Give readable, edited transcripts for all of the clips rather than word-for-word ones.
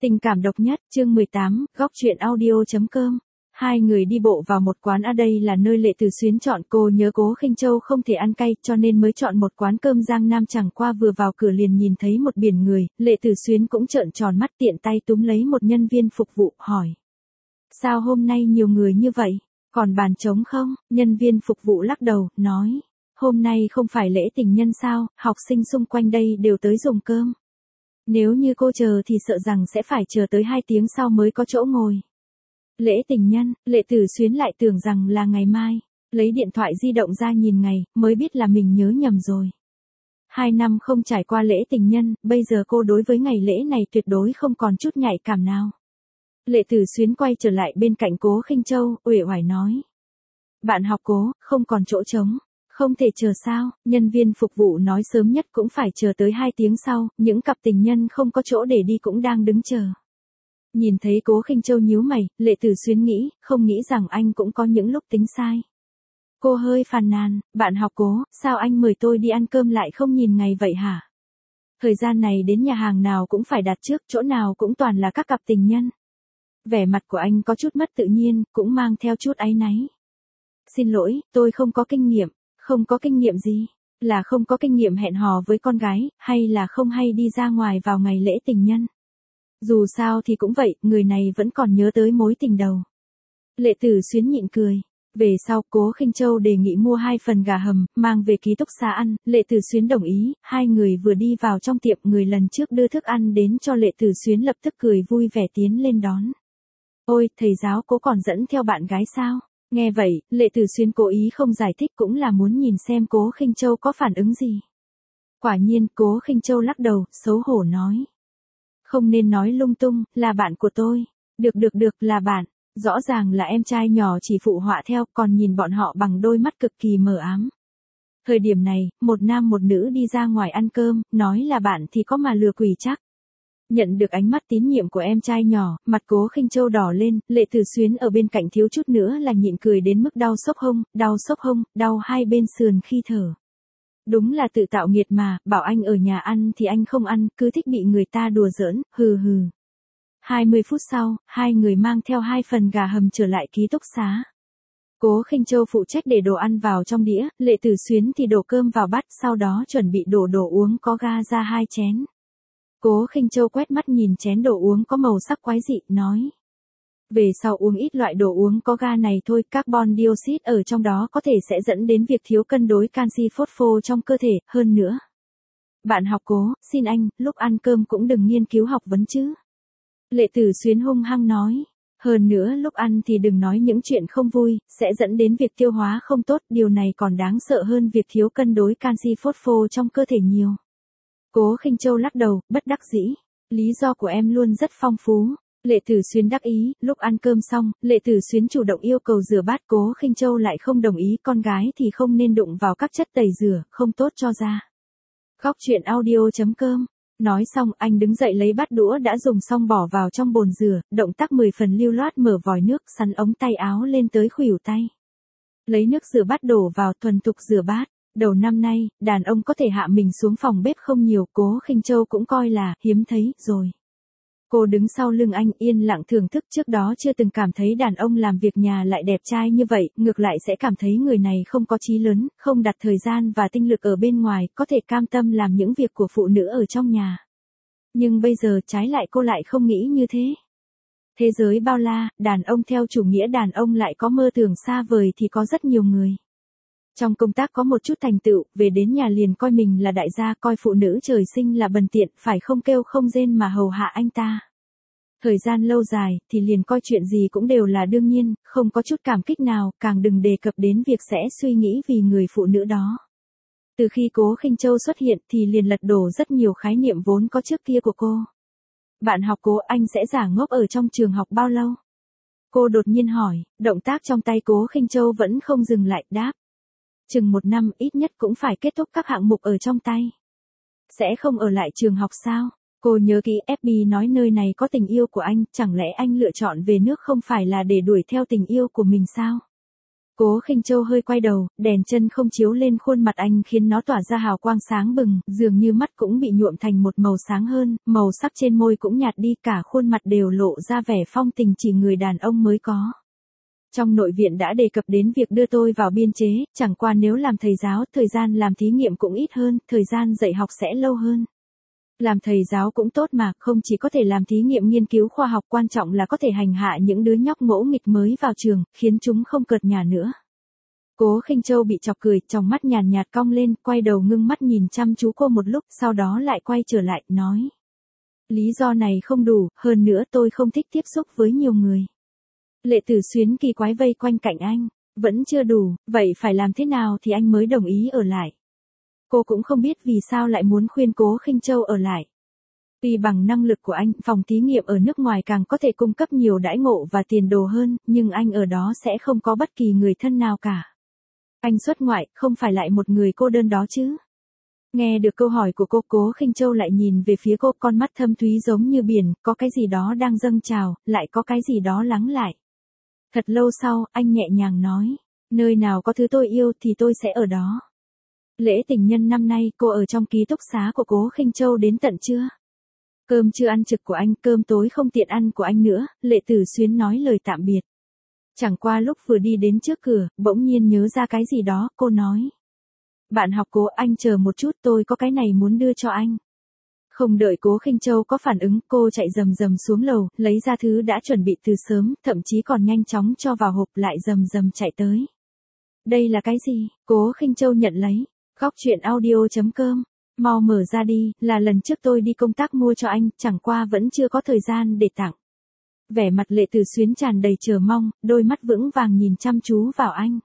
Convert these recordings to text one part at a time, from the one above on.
Tình cảm độc nhất, chương 18, góc truyện audio.com. Hai người đi bộ vào một quán ở đây là nơi Lệ Tử Xuyến chọn, cô nhớ Cố Khinh Châu không thể ăn cay cho nên mới chọn một quán cơm Giang Nam, chẳng qua vừa vào cửa liền nhìn thấy một biển người, Lệ Tử Xuyến cũng trợn tròn mắt tiện tay túm lấy một nhân viên phục vụ, hỏi. Sao hôm nay nhiều người như vậy, còn bàn trống không? Nhân viên phục vụ lắc đầu, nói. Hôm nay không phải lễ tình nhân sao, học sinh xung quanh đây đều tới dùng cơm. Nếu như cô chờ thì sợ rằng sẽ phải chờ tới 2 tiếng sau mới có chỗ ngồi. Lễ tình nhân, Lệ Tử Xuyến lại tưởng rằng là ngày mai, lấy điện thoại di động ra nhìn ngày, mới biết là mình nhớ nhầm rồi. 2 năm không trải qua lễ tình nhân, bây giờ cô đối với ngày lễ này tuyệt đối không còn chút nhạy cảm nào. Lệ Tử Xuyến quay trở lại bên cạnh Cố Khinh Châu, uể oải nói. Bạn học Cố, không còn chỗ trống. Không thể chờ sao, nhân viên phục vụ nói sớm nhất cũng phải chờ tới 2 tiếng sau, những cặp tình nhân không có chỗ để đi cũng đang đứng chờ. Nhìn thấy Cố Khinh Châu nhíu mày, Lệ Tử Xuyến nghĩ, không nghĩ rằng anh cũng có những lúc tính sai. Cô hơi phàn nàn, bạn học Cố, sao anh mời tôi đi ăn cơm lại không nhìn ngày vậy hả? Thời gian này đến nhà hàng nào cũng phải đặt trước, chỗ nào cũng toàn là các cặp tình nhân. Vẻ mặt của anh có chút mất tự nhiên, cũng mang theo chút áy náy. Xin lỗi, tôi không có kinh nghiệm. Không có kinh nghiệm gì? Là không có kinh nghiệm hẹn hò với con gái, hay là không hay đi ra ngoài vào ngày lễ tình nhân? Dù sao thì cũng vậy, người này vẫn còn nhớ tới mối tình đầu. Lệ Tử Xuyến nhịn cười. Về sau, Cố Khinh Châu đề nghị mua 2 phần gà hầm, mang về ký túc xá ăn, Lệ Tử Xuyến đồng ý, hai người vừa đi vào trong tiệm, người lần trước đưa thức ăn đến cho Lệ Tử Xuyến lập tức cười vui vẻ tiến lên đón. Ôi, thầy giáo Cố còn dẫn theo bạn gái sao? Nghe vậy, Lệ Tử Xuyến cố ý không giải thích, cũng là muốn nhìn xem Cố Khinh Châu có phản ứng gì. Quả nhiên, Cố Khinh Châu lắc đầu, xấu hổ nói. Không nên nói lung tung, là bạn của tôi. Được, là bạn. Rõ ràng là em trai nhỏ chỉ phụ họa theo, còn nhìn bọn họ bằng đôi mắt cực kỳ mờ ám. Thời điểm này, một nam một nữ đi ra ngoài ăn cơm, nói là bạn thì có mà lừa quỷ chắc. Nhận được ánh mắt tín nhiệm của em trai nhỏ, mặt Cố Khinh Châu đỏ lên, Lệ Tử Xuyến ở bên cạnh thiếu chút nữa là nhịn cười đến mức đau xốc hông, đau hai bên sườn khi thở. Đúng là tự tạo nghiệt mà, bảo anh ở nhà ăn thì anh không ăn, cứ thích bị người ta đùa giỡn, hừ. 20 phút sau, hai người mang theo 2 phần gà hầm trở lại ký túc xá. Cố Khinh Châu phụ trách để đồ ăn vào trong đĩa, Lệ Tử Xuyến thì đổ cơm vào bát, sau đó chuẩn bị đổ đồ uống có ga ra 2 chén. Cố Khinh Châu quét mắt nhìn chén đồ uống có màu sắc quái dị, nói. Về sau uống ít loại đồ uống có ga này thôi, carbon dioxide ở trong đó có thể sẽ dẫn đến việc thiếu cân đối canxi phosphô trong cơ thể, hơn nữa. Bạn học Cố, xin anh, lúc ăn cơm cũng đừng nghiên cứu học vấn chứ. Lệ Tử Xuyến hung hăng nói. Hơn nữa lúc ăn thì đừng nói những chuyện không vui, sẽ dẫn đến việc tiêu hóa không tốt, điều này còn đáng sợ hơn việc thiếu cân đối canxi phosphô trong cơ thể nhiều. Cố Khinh Châu lắc đầu, bất đắc dĩ. Lý do của em luôn rất phong phú. Lệ Tử Xuyến đắc ý, lúc ăn cơm xong, Lệ Tử Xuyến chủ động yêu cầu rửa bát, Cố Khinh Châu lại không đồng ý, con gái thì không nên đụng vào các chất tẩy rửa, không tốt cho da. Góc truyện audio.com. Nói xong, anh đứng dậy lấy bát đũa đã dùng xong bỏ vào trong bồn rửa, động tác 10 phần lưu loát, mở vòi nước, sắn ống tay áo lên tới khuỷu tay. Lấy nước rửa bát đổ vào, thuần thục rửa bát. Đầu năm nay, đàn ông có thể hạ mình xuống phòng bếp không nhiều, Cố Khinh Châu cũng coi là hiếm thấy rồi. Cô đứng sau lưng anh yên lặng thưởng thức, trước đó chưa từng cảm thấy đàn ông làm việc nhà lại đẹp trai như vậy, ngược lại sẽ cảm thấy người này không có chí lớn, không đặt thời gian và tinh lực ở bên ngoài, có thể cam tâm làm những việc của phụ nữ ở trong nhà. Nhưng bây giờ trái lại cô lại không nghĩ như thế. Thế giới bao la, đàn ông theo chủ nghĩa đàn ông lại có mơ tưởng xa vời thì có rất nhiều người. Trong công tác có một chút thành tựu, về đến nhà liền coi mình là đại gia, coi phụ nữ trời sinh là bần tiện, phải không kêu không rên mà hầu hạ anh ta. Thời gian lâu dài, thì liền coi chuyện gì cũng đều là đương nhiên, không có chút cảm kích nào, càng đừng đề cập đến việc sẽ suy nghĩ vì người phụ nữ đó. Từ khi Cố Khinh Châu xuất hiện thì liền lật đổ rất nhiều khái niệm vốn có trước kia của cô. Bạn học Cố, anh sẽ giả ngốc ở trong trường học bao lâu? Cô đột nhiên hỏi, động tác trong tay Cố Khinh Châu vẫn không dừng lại, đáp. Chừng 1 năm, ít nhất cũng phải kết thúc các hạng mục ở trong tay. Sẽ không ở lại trường học sao? Cô nhớ kỹ FB nói nơi này có tình yêu của anh, chẳng lẽ anh lựa chọn về nước không phải là để đuổi theo tình yêu của mình sao? Cố Khinh Châu hơi quay đầu, đèn chân không chiếu lên khuôn mặt anh khiến nó tỏa ra hào quang sáng bừng, dường như mắt cũng bị nhuộm thành một màu sáng hơn, màu sắc trên môi cũng nhạt đi, cả khuôn mặt đều lộ ra vẻ phong tình chỉ người đàn ông mới có. Trong nội viện đã đề cập đến việc đưa tôi vào biên chế, chẳng qua nếu làm thầy giáo, thời gian làm thí nghiệm cũng ít hơn, thời gian dạy học sẽ lâu hơn. Làm thầy giáo cũng tốt mà, không chỉ có thể làm thí nghiệm nghiên cứu khoa học, quan trọng là có thể hành hạ những đứa nhóc ngỗ nghịch mới vào trường, khiến chúng không cợt nhả nữa. Cố Khinh Châu bị chọc cười, trong mắt nhàn nhạt cong lên, quay đầu ngưng mắt nhìn chăm chú cô một lúc, sau đó lại quay trở lại, nói. Lý do này không đủ, hơn nữa tôi không thích tiếp xúc với nhiều người. Lệ Tử Xuyến kỳ quái vây quanh cạnh anh, vẫn chưa đủ, vậy phải làm thế nào thì anh mới đồng ý ở lại? Cô cũng không biết vì sao lại muốn khuyên Cố Khinh Châu ở lại. Tuy bằng năng lực của anh, phòng thí nghiệm ở nước ngoài càng có thể cung cấp nhiều đãi ngộ và tiền đồ hơn, nhưng anh ở đó sẽ không có bất kỳ người thân nào cả. Anh xuất ngoại, không phải lại một người cô đơn đó chứ? Nghe được câu hỏi của cô, Cố Khinh Châu lại nhìn về phía cô, con mắt thâm thúy giống như biển, có cái gì đó đang dâng trào, lại có cái gì đó lắng lại. Thật lâu sau, anh nhẹ nhàng nói, nơi nào có thứ tôi yêu thì tôi sẽ ở đó. Lễ tình nhân năm nay, cô ở trong ký túc xá của Cố Khinh Châu đến tận trưa. Cơm trưa ăn trực của anh, cơm tối không tiện ăn của anh nữa, Lệ Tử Xuyến nói lời tạm biệt. Chẳng qua lúc vừa đi đến trước cửa, bỗng nhiên nhớ ra cái gì đó, cô nói. Bạn học Cố, anh chờ một chút, tôi có cái này muốn đưa cho anh. Không đợi Cố Khinh Châu có phản ứng, cô chạy rầm rầm xuống lầu, lấy ra thứ đã chuẩn bị từ sớm, thậm chí còn nhanh chóng cho vào hộp, lại rầm rầm chạy tới. Đây là cái gì? Cố Khinh Châu nhận lấy. Góc truyện audio.com. Mau mở ra đi, là lần trước tôi đi công tác mua cho anh, chẳng qua vẫn chưa có thời gian để tặng. Vẻ mặt Lệ Tử Xuyến tràn đầy chờ mong, đôi mắt vững vàng nhìn chăm chú vào anh.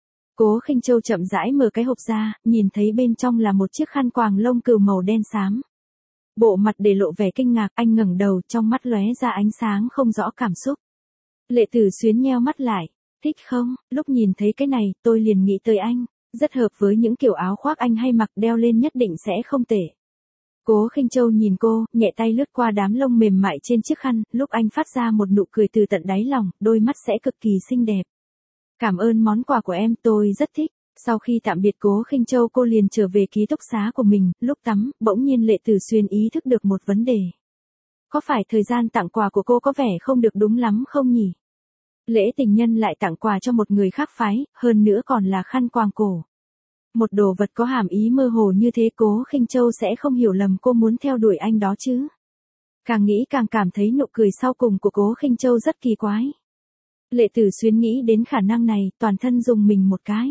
Cố Khinh Châu chậm rãi mở cái hộp ra, nhìn thấy bên trong là một chiếc khăn quàng lông cừu màu đen xám. Bộ mặt để lộ vẻ kinh ngạc, anh ngẩng đầu, trong mắt lóe ra ánh sáng không rõ cảm xúc. Lệ Tử Xuyến nheo mắt lại, thích không? Lúc nhìn thấy cái này, tôi liền nghĩ tới anh, rất hợp với những kiểu áo khoác anh hay mặc, đeo lên nhất định sẽ không tệ. Cố Khinh Châu nhìn cô, nhẹ tay lướt qua đám lông mềm mại trên chiếc khăn, lúc anh phát ra một nụ cười từ tận đáy lòng, đôi mắt sẽ cực kỳ xinh đẹp. Cảm ơn món quà của em, tôi rất thích. Sau khi tạm biệt Cố Khinh Châu, cô liền trở về ký túc xá của mình, lúc tắm, bỗng nhiên Lệ Tử Xuyên ý thức được một vấn đề. Có phải thời gian tặng quà của cô có vẻ không được đúng lắm không nhỉ? Lễ tình nhân lại tặng quà cho một người khác phái, hơn nữa còn là khăn quàng cổ. Một đồ vật có hàm ý mơ hồ như thế, Cố Khinh Châu sẽ không hiểu lầm cô muốn theo đuổi anh đó chứ. Càng nghĩ càng cảm thấy nụ cười sau cùng của Cố Khinh Châu rất kỳ quái. Lệ Tử Xuyên nghĩ đến khả năng này, toàn thân rùng mình một cái.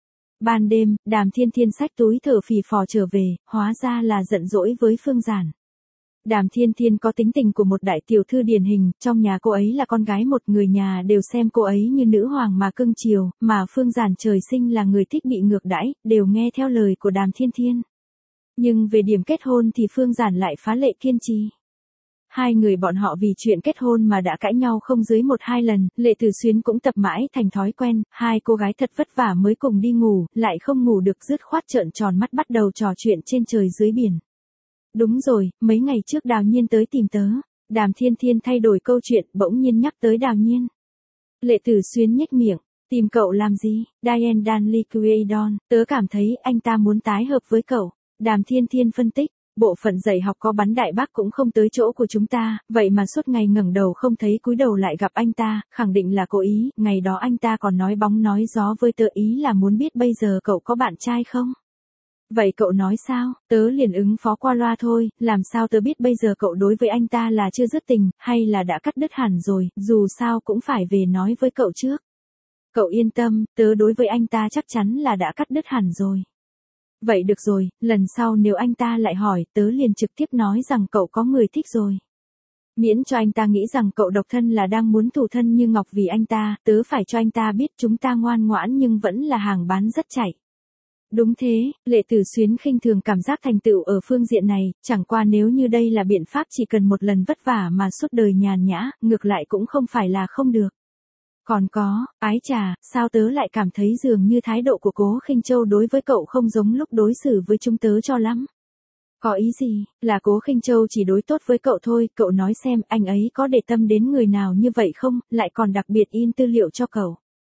Ban đêm, Đàm Thiên Thiên xách túi thở phì phò trở về, hóa ra là giận dỗi với Phương Giản. Đàm Thiên Thiên có tính tình của một đại tiểu thư điển hình, trong nhà cô ấy là con gái một, người nhà đều xem cô ấy như nữ hoàng mà cưng chiều, mà Phương Giản trời sinh là người thích bị ngược đãi, đều nghe theo lời của Đàm Thiên Thiên. Nhưng về điểm kết hôn thì Phương Giản lại phá lệ kiên trì. Hai người bọn họ vì chuyện kết hôn mà đã cãi nhau không dưới 1-2 lần, Lệ Tử Xuyên cũng tập mãi thành thói quen, hai cô gái thật vất vả mới cùng đi ngủ, lại không ngủ được, dứt khoát trợn tròn mắt bắt đầu trò chuyện trên trời dưới biển. Đúng rồi, mấy ngày trước Đào Nhiên tới tìm tớ. Đàm Thiên Thiên thay đổi câu chuyện, bỗng nhiên nhắc tới Đào Nhiên. Lệ Tử Xuyên nhếch miệng, tìm cậu làm gì? Diane Danley Quaidon, tớ cảm thấy anh ta muốn tái hợp với cậu. Đàm Thiên Thiên phân tích. Bộ phận dạy học có bắn đại bác cũng không tới chỗ của chúng ta, vậy mà suốt ngày ngẩng đầu không thấy cúi đầu lại gặp anh ta, khẳng định là cố ý, ngày đó anh ta còn nói bóng nói gió với tớ, ý là muốn biết bây giờ cậu có bạn trai không? Vậy cậu nói sao? Tớ liền ứng phó qua loa thôi, làm sao tớ biết bây giờ cậu đối với anh ta là chưa dứt tình, hay là đã cắt đứt hẳn rồi, dù sao cũng phải về nói với cậu trước. Cậu yên tâm, tớ đối với anh ta chắc chắn là đã cắt đứt hẳn rồi. Vậy được rồi, lần sau nếu anh ta lại hỏi, tớ liền trực tiếp nói rằng cậu có người thích rồi. Miễn cho anh ta nghĩ rằng cậu độc thân là đang muốn thủ thân như ngọc vì anh ta, tớ phải cho anh ta biết chúng ta ngoan ngoãn nhưng vẫn là hàng bán rất chạy. Đúng thế, Lệ Tử Xuyến khinh thường cảm giác thành tựu ở phương diện này, chẳng qua nếu như đây là biện pháp chỉ cần một lần vất vả mà suốt đời nhàn nhã, ngược lại cũng không phải là không được. Còn có, ái chà, sao tớ lại cảm thấy dường như thái độ của Cố Khinh Châu đối với cậu không giống lúc đối xử với chúng tớ cho lắm. Có ý gì, là Cố Khinh Châu chỉ đối tốt với cậu thôi, cậu nói xem anh ấy có để tâm đến người nào như vậy không, lại còn đặc biệt in tư liệu cho cậu.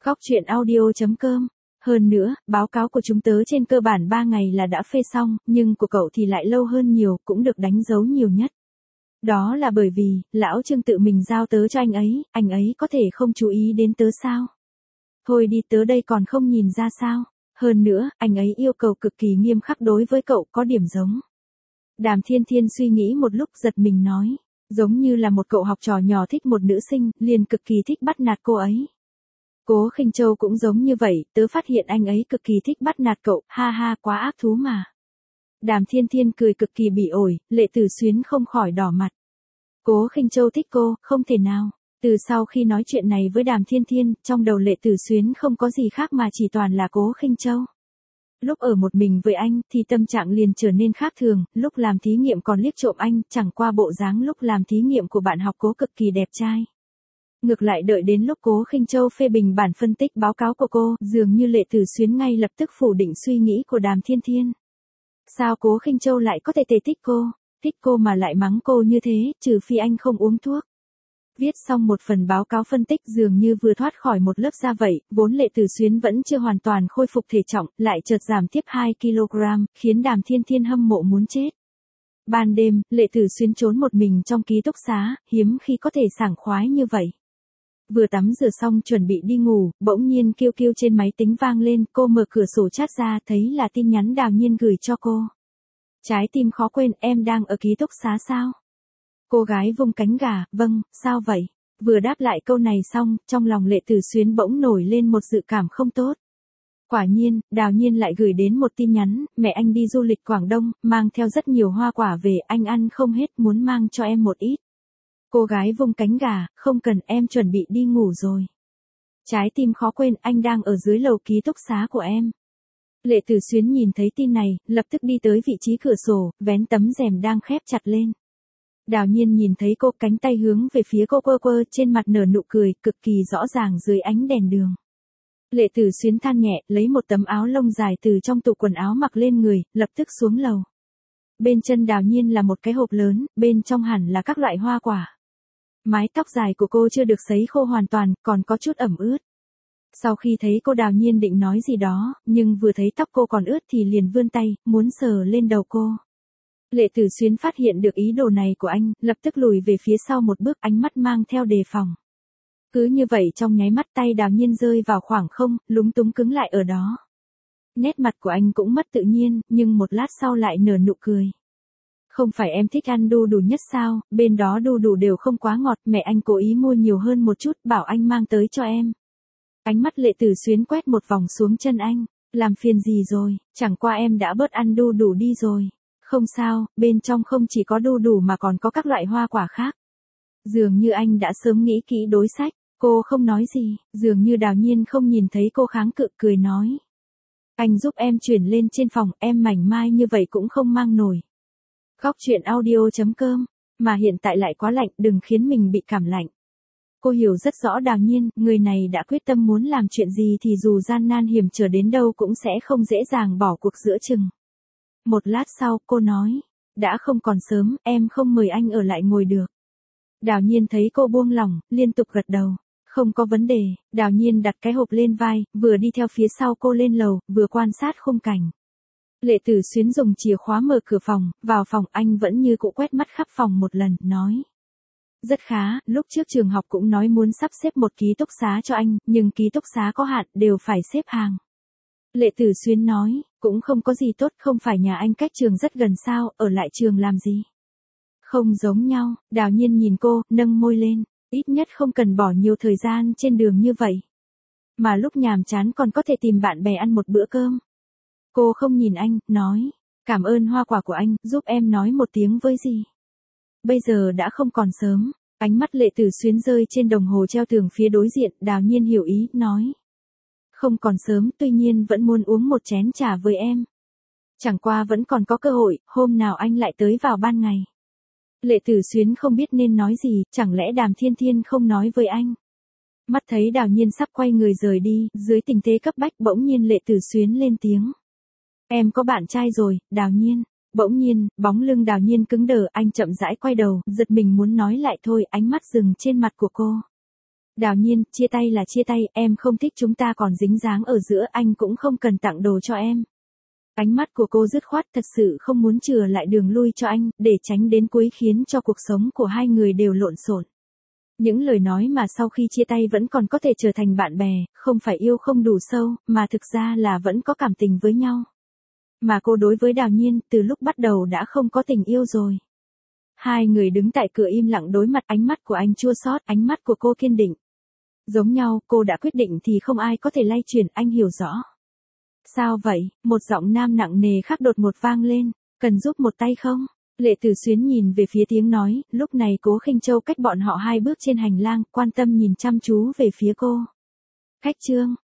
Góc chuyện audio.com. Hơn nữa, báo cáo của chúng tớ trên cơ bản 3 ngày là đã phê xong, nhưng của cậu thì lại lâu hơn nhiều, cũng được đánh dấu nhiều nhất. Đó là bởi vì, lão Trương tự mình giao tớ cho anh ấy có thể không chú ý đến tớ sao? Thôi đi, tớ đây còn không nhìn ra sao? Hơn nữa, anh ấy yêu cầu cực kỳ nghiêm khắc đối với cậu, có điểm giống. Đàm Thiên Thiên suy nghĩ một lúc giật mình nói, giống như là một cậu học trò nhỏ thích một nữ sinh, liền cực kỳ thích bắt nạt cô ấy. Cố Khinh Châu cũng giống như vậy, tớ phát hiện anh ấy cực kỳ thích bắt nạt cậu, ha ha, quá ác thú mà. Đàm Thiên Thiên cười cực kỳ bỉ ổi, Lệ Tử Xuyến không khỏi đỏ mặt. Cố Khinh Châu thích cô, không thể nào. Từ sau khi nói chuyện này với Đàm Thiên Thiên, trong đầu Lệ Tử Xuyến không có gì khác mà chỉ toàn là Cố Khinh Châu. Lúc ở một mình với anh, thì tâm trạng liền trở nên khác thường, lúc làm thí nghiệm còn liếc trộm anh, chẳng qua bộ dáng lúc làm thí nghiệm của bạn học Cố cực kỳ đẹp trai. Ngược lại đợi đến lúc Cố Khinh Châu phê bình bản phân tích báo cáo của cô, dường như Lệ Tử Xuyến ngay lập tức phủ định suy nghĩ của Đàm Thiên Thiên. Sao Cố Khinh Châu lại có thể thích cô mà lại mắng cô như thế, trừ phi anh không uống thuốc. Viết xong một phần báo cáo phân tích dường như vừa thoát khỏi một lớp da vậy, vốn Lệ Tử Xuyến vẫn chưa hoàn toàn khôi phục thể trọng, lại chợt giảm tiếp 2 kg, khiến Đàm Thiên Thiên hâm mộ muốn chết. Ban đêm, Lệ Tử Xuyến trốn một mình trong ký túc xá, hiếm khi có thể sảng khoái như vậy. Vừa tắm rửa xong chuẩn bị đi ngủ, bỗng nhiên kêu kêu trên máy tính vang lên, cô mở cửa sổ chat ra thấy là tin nhắn Đào Nhiên gửi cho cô. Trái tim khó quên, em đang ở ký túc xá sao? Cô gái vung cánh gà, vâng, sao vậy? Vừa đáp lại câu này xong, trong lòng Lệ Tử Xuyến bỗng nổi lên một dự cảm không tốt. Quả nhiên, Đào Nhiên lại gửi đến một tin nhắn, mẹ anh đi du lịch Quảng Đông, mang theo rất nhiều hoa quả về, anh ăn không hết, muốn mang cho em một ít. Cô gái vung cánh gà, không cần, em chuẩn bị đi ngủ rồi. Trái tim khó quên, anh đang ở dưới lầu ký túc xá của em. Lệ Tử Xuyến nhìn thấy tin này, lập tức đi tới vị trí cửa sổ, vén tấm rèm đang khép chặt lên. Đào Nhiên nhìn thấy cô, cánh tay hướng về phía cô, quơ quơ, trên mặt nở nụ cười, cực kỳ rõ ràng dưới ánh đèn đường. Lệ Tử Xuyến than nhẹ, lấy một tấm áo lông dài từ trong tủ quần áo mặc lên người, lập tức xuống lầu. Bên chân Đào Nhiên là một cái hộp lớn, bên trong hẳn là các loại hoa quả. Mái tóc dài của cô chưa được sấy khô hoàn toàn, còn có chút ẩm ướt. Sau khi thấy cô, Đào Nhiên định nói gì đó, nhưng vừa thấy tóc cô còn ướt thì liền vươn tay, muốn sờ lên đầu cô. Lệ Tử Xuyến phát hiện được ý đồ này của anh, lập tức lùi về phía sau một bước, ánh mắt mang theo đề phòng. Cứ như vậy trong nháy mắt tay Đào Nhiên rơi vào khoảng không, lúng túng cứng lại ở đó. Nét mặt của anh cũng mất tự nhiên, nhưng một lát sau lại nở nụ cười. Không phải em thích ăn đu đủ nhất sao, bên đó đu đủ đều không quá ngọt, mẹ anh cố ý mua nhiều hơn một chút, bảo anh mang tới cho em. Ánh mắt Lệ Tử Xuyến quét một vòng xuống chân anh, làm phiền gì rồi, chẳng qua em đã bớt ăn đu đủ đi rồi. Không sao, bên trong không chỉ có đu đủ mà còn có các loại hoa quả khác. Dường như anh đã sớm nghĩ kỹ đối sách, cô không nói gì, dường như Đào Nhiên không nhìn thấy cô kháng cự, cười nói. Anh giúp em chuyển lên trên phòng, em mảnh mai như vậy cũng không mang nổi. Góc chuyện audio.com, mà hiện tại lại quá lạnh, đừng khiến mình bị cảm lạnh. Cô hiểu rất rõ Đào Nhiên, người này đã quyết tâm muốn làm chuyện gì thì dù gian nan hiểm trở đến đâu cũng sẽ không dễ dàng bỏ cuộc giữa chừng. Một lát sau, cô nói, đã không còn sớm, em không mời anh ở lại ngồi được. Đào Nhiên thấy cô buông lỏng, liên tục gật đầu. Không có vấn đề, Đào Nhiên đặt cái hộp lên vai, vừa đi theo phía sau cô lên lầu, vừa quan sát khung cảnh. Lệ Tử Xuyến dùng chìa khóa mở cửa phòng, vào phòng, anh vẫn như cũ quét mắt khắp phòng một lần, nói. Rất khá, lúc trước trường học cũng nói muốn sắp xếp một ký túc xá cho anh, nhưng ký túc xá có hạn, đều phải xếp hàng. Lệ Tử Xuyến nói, cũng không có gì tốt, không phải nhà anh cách trường rất gần sao, ở lại trường làm gì. Không giống nhau, Đào Nhiên nhìn cô, nâng môi lên, ít nhất không cần bỏ nhiều thời gian trên đường như vậy. Mà lúc nhàm chán còn có thể tìm bạn bè ăn một bữa cơm. Cô không nhìn anh, nói, cảm ơn hoa quả của anh, giúp em nói một tiếng với gì. Bây giờ đã không còn sớm, ánh mắt Lệ Tử Xuyến rơi trên đồng hồ treo tường phía đối diện, Đào Nhiên hiểu ý, nói. Không còn sớm, tuy nhiên vẫn muốn uống một chén trà với em. Chẳng qua vẫn còn có cơ hội, hôm nào anh lại tới vào ban ngày. Lệ Tử Xuyến không biết nên nói gì, chẳng lẽ Đàm Thiên Thiên không nói với anh. Mắt thấy Đào Nhiên sắp quay người rời đi, dưới tình thế cấp bách bỗng nhiên Lệ Tử Xuyến lên tiếng. Em có bạn trai rồi, Đào Nhiên. Bỗng nhiên, bóng lưng Đào Nhiên cứng đờ, anh chậm rãi quay đầu, giật mình muốn nói lại thôi, ánh mắt dừng trên mặt của cô. Đào Nhiên, chia tay là chia tay, em không thích chúng ta còn dính dáng ở giữa, anh cũng không cần tặng đồ cho em. Ánh mắt của cô dứt khoát, thật sự không muốn chừa lại đường lui cho anh, để tránh đến cuối khiến cho cuộc sống của hai người đều lộn xộn. Những lời nói mà sau khi chia tay vẫn còn có thể trở thành bạn bè, không phải yêu không đủ sâu, mà thực ra là vẫn có cảm tình với nhau. Mà cô đối với Đào Nhiên, từ lúc bắt đầu đã không có tình yêu rồi. Hai người đứng tại cửa im lặng đối mặt, ánh mắt của anh chua xót, ánh mắt của cô kiên định. Giống nhau, cô đã quyết định thì không ai có thể lay chuyển, anh hiểu rõ. Sao vậy? Một giọng nam nặng nề khác đột ngột vang lên, cần giúp một tay không? Lệ Tử Xuyến nhìn về phía tiếng nói, lúc này Cố Khinh Châu cách bọn họ 2 bước trên hành lang, quan tâm nhìn chăm chú về phía cô. Khách Trương,